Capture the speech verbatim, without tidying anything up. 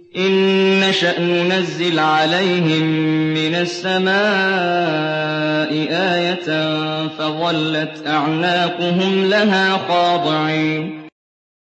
إِن نَّشَأْ نُنَزِّلْ عَلَيْهِم مِّنَ السَّمَاءِ آيَةً فَظَلَّتْ أَعْنَاقُهُمْ لَهَا خَاضِعِينَ